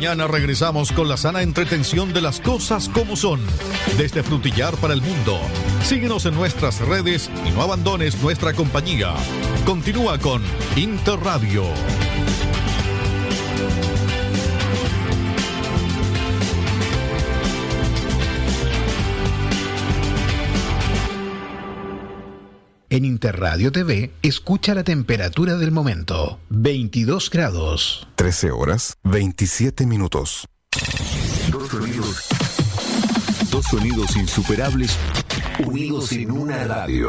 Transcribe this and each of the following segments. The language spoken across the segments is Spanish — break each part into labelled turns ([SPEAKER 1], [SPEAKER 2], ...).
[SPEAKER 1] mañana regresamos con la sana entretención de las cosas como son, desde Frutillar para el mundo. Síguenos en nuestras redes y no abandones nuestra compañía. Continúa con Interradio.
[SPEAKER 2] En Interradio TV, escucha la temperatura del momento. 22 grados.
[SPEAKER 3] 13 horas, 27 minutos.
[SPEAKER 4] Dos sonidos insuperables unidos en una radio.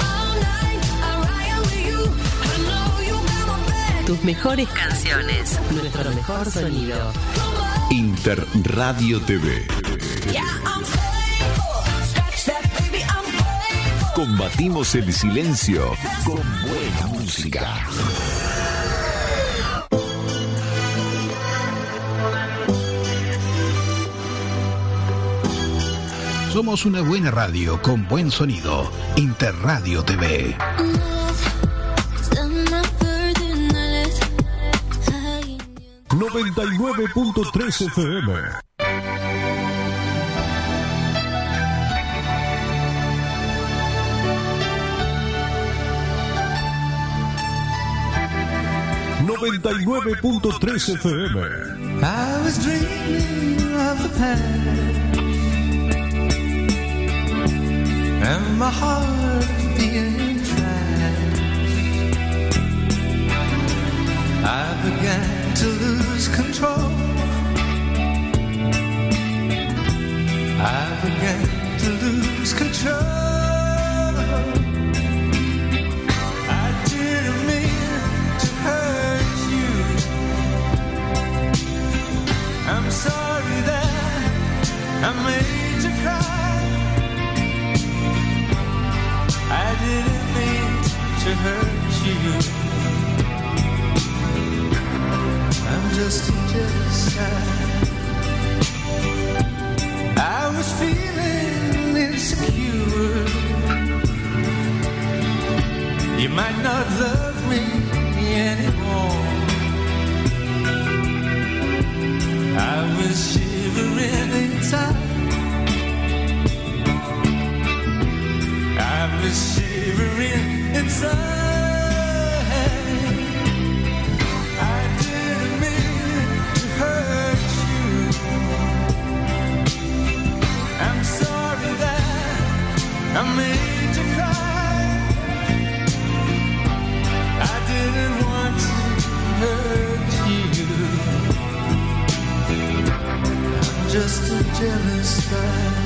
[SPEAKER 5] Tus mejores canciones, nuestro mejor sonido.
[SPEAKER 4] Interradio TV. Combatimos el silencio con buena música.
[SPEAKER 2] Somos una buena radio con buen sonido. Interradio TV.
[SPEAKER 6] 99.3 FM. .3 FM.
[SPEAKER 7] I was dreaming of the past, and my heart being fast. I began to lose control. I began to lose control. I'm sorry that I made you cry. I didn't mean to hurt you. I'm just a jealous guy. I was feeling insecure. You might not love me anymore. I was shivering inside. I was shivering inside. I didn't mean to hurt you. I'm sorry that I made you cry. I didn't want to hurt you. Just a jealous guy.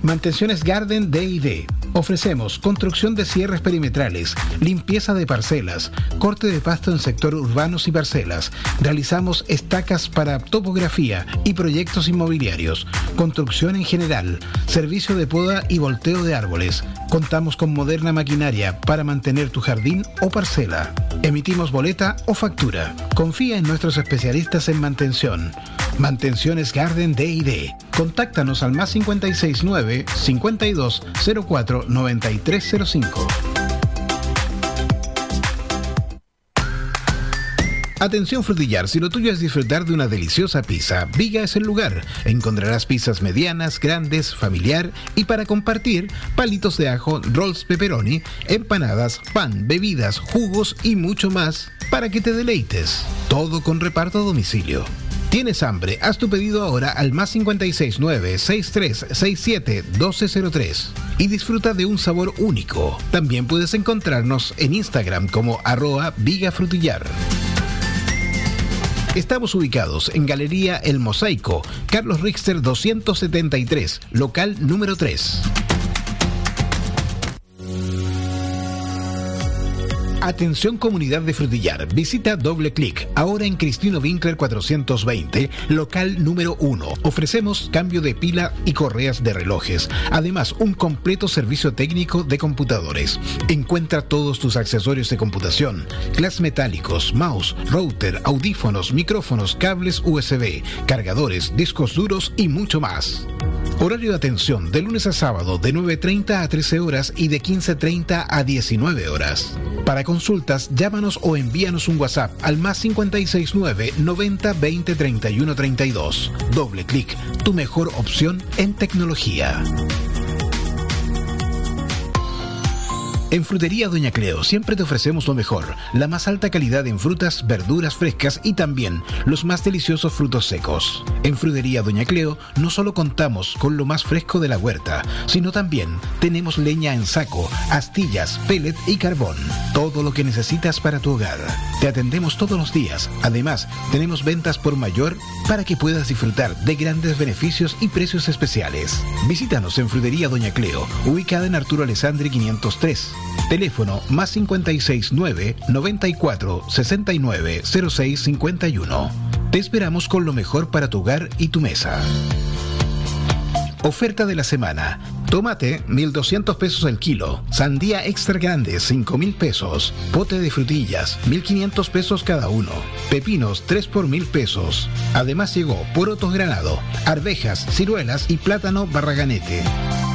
[SPEAKER 2] Mantenciones Garden D&D. Ofrecemos construcción de cierres perimetrales, limpieza de parcelas, corte de pasto en sector urbanos y parcelas. Realizamos estacas para topografía y proyectos inmobiliarios, construcción en general, servicio de poda y volteo de árboles. Contamos con moderna maquinaria para mantener tu jardín o parcela. Emitimos boleta o factura. Confía en nuestros especialistas en mantención. Mantenciones Garden D&D. Contáctanos al más 569 52 04 9305. Atención Frutillar, si lo tuyo es disfrutar de una deliciosa pizza, Viga es el lugar. Encontrarás pizzas medianas, grandes, familiar y para compartir, palitos de ajo, rolls pepperoni, empanadas, pan, bebidas, jugos y mucho más para que te deleites. Todo con reparto a domicilio. ¿Tienes hambre? Haz tu pedido ahora al más 569-6367-1203 y disfruta de un sabor único. También puedes encontrarnos en Instagram como @vigafrutillar. Estamos ubicados en Galería El Mosaico, Carlos Richter 273, local número 3. Atención comunidad de Frutillar, visita Doble Clic, ahora en Cristino Winkler 420, local número 1. Ofrecemos cambio de pila y correas de relojes, además un completo servicio técnico de computadores. Encuentra todos tus accesorios de computación, glass metálicos, mouse, router, audífonos, micrófonos, cables USB, cargadores, discos duros y mucho más. Horario de atención de lunes a sábado de 9:30 a 13 horas y de 15:30 a 19 horas. Para consultas, llámanos o envíanos un WhatsApp al más 569 90 20 31 32. Doble Clic, tu mejor opción en tecnología. En Frutería Doña Cleo siempre te ofrecemos lo mejor, la más alta calidad en frutas, verduras frescas y también los más deliciosos frutos secos. En Frutería Doña Cleo no solo contamos con lo más fresco de la huerta, sino también tenemos leña en saco, astillas, pellet y carbón. Todo lo que necesitas para tu hogar. Te atendemos todos los días. Además, tenemos ventas por mayor para que puedas disfrutar de grandes beneficios y precios especiales. Visítanos en Frutería Doña Cleo, ubicada en Arturo Alessandri 503. Teléfono más 569 94 69 06 51. Te esperamos con lo mejor para tu hogar y tu mesa. Oferta de la semana. Tomate, 1.200 pesos el kilo. Sandía extra grande, 5.000 pesos. Pote de frutillas, 1.500 pesos cada uno. Pepinos, 3 por 1.000 pesos. Además llegó porotos granado, arvejas, ciruelas y plátano barraganete.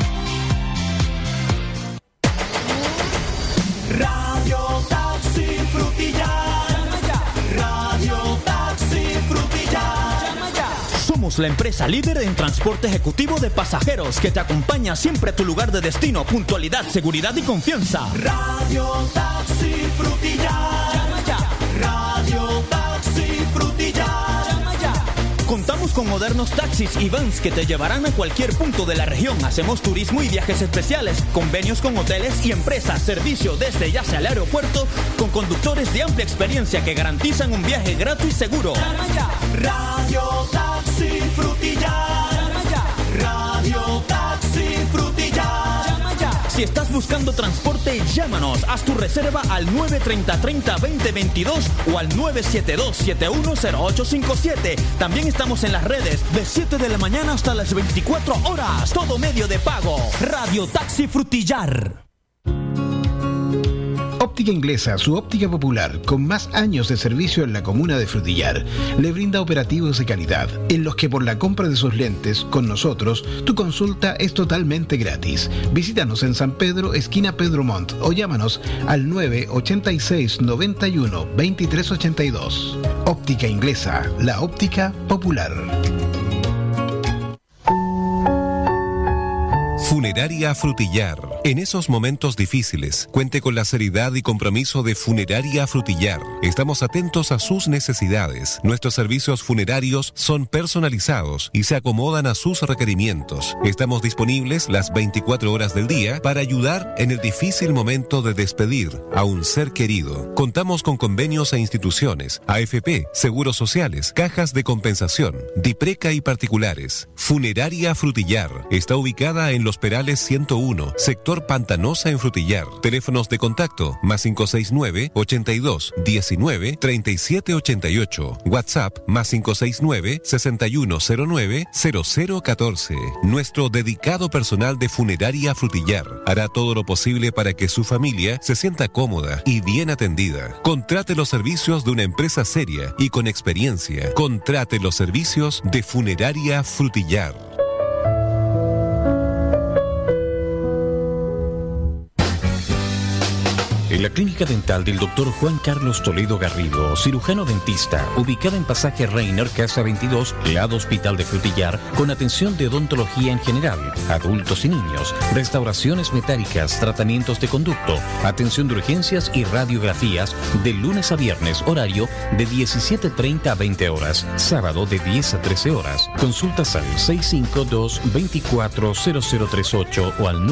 [SPEAKER 7] Radio Taxi Frutillar. Radio Taxi Frutillar.
[SPEAKER 8] Somos la empresa líder en transporte ejecutivo de pasajeros que te acompaña siempre a tu lugar de destino. Puntualidad, seguridad y confianza.
[SPEAKER 7] Radio Taxi Frutillar. Radio Taxi Frutillar.
[SPEAKER 8] Contamos con modernos taxis y vans que te llevarán a cualquier punto de la región. Hacemos turismo y viajes especiales, convenios con hoteles y empresas, servicio desde ya sea al aeropuerto, con conductores de amplia experiencia que garantizan un viaje grato y seguro.
[SPEAKER 7] Radio Taxi Frutillar. Radio Taxi Frutillar.
[SPEAKER 8] Si estás buscando transporte, llámanos. Haz tu reserva al 930-30-2022 o al 972-710857. También estamos en las redes de 7 de la mañana hasta las 24 horas. Todo medio de pago. Radio Taxi Frutillar.
[SPEAKER 2] Óptica Inglesa, su óptica popular, con más años de servicio en la comuna de Frutillar, le brinda operativos de calidad, en los que por la compra de sus lentes con nosotros, tu consulta es totalmente gratis. Visítanos en San Pedro, esquina Pedro Montt, o llámanos al 986 91 2382. Óptica Inglesa, la óptica popular.
[SPEAKER 9] Funeraria Frutillar, En esos momentos difíciles, cuente con la seriedad y compromiso de Funeraria Frutillar. Estamos atentos a sus necesidades. Nuestros servicios funerarios son personalizados y se acomodan a sus requerimientos. Estamos disponibles las 24 horas del día para ayudar en el difícil momento de despedir a un ser querido. Contamos con convenios e instituciones, AFP, seguros sociales, cajas de compensación, DIPRECA y particulares. Funeraria Frutillar está ubicada en Los Perales 101, sector Pantanosa en Frutillar. Teléfonos de contacto +569 82 19 37 88. WhatsApp +569 6109 0014. Nuestro dedicado personal de Funeraria Frutillar hará todo lo posible para que su familia se sienta cómoda y bien atendida. Contrate los servicios de una empresa seria y con experiencia. Contrate los servicios de Funeraria Frutillar.
[SPEAKER 10] En la clínica dental del Dr. Juan Carlos Toledo Garrido, cirujano dentista, ubicada en Pasaje Reiner, Casa 22, lado Hospital de Frutillar, con atención de odontología en general, adultos y niños, restauraciones metálicas, tratamientos de conducto, atención de urgencias y radiografías, de lunes a viernes, horario de 17:30 a 20 horas, sábado de 10 a 13 horas. Consultas al 652-240038 o al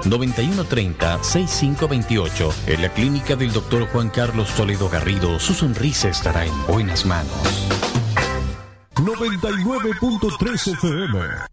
[SPEAKER 10] 9-9130-6528. En la clínica del Dr. Juan Carlos Toledo Garrido, su sonrisa estará en buenas manos.
[SPEAKER 6] 99.3 FM.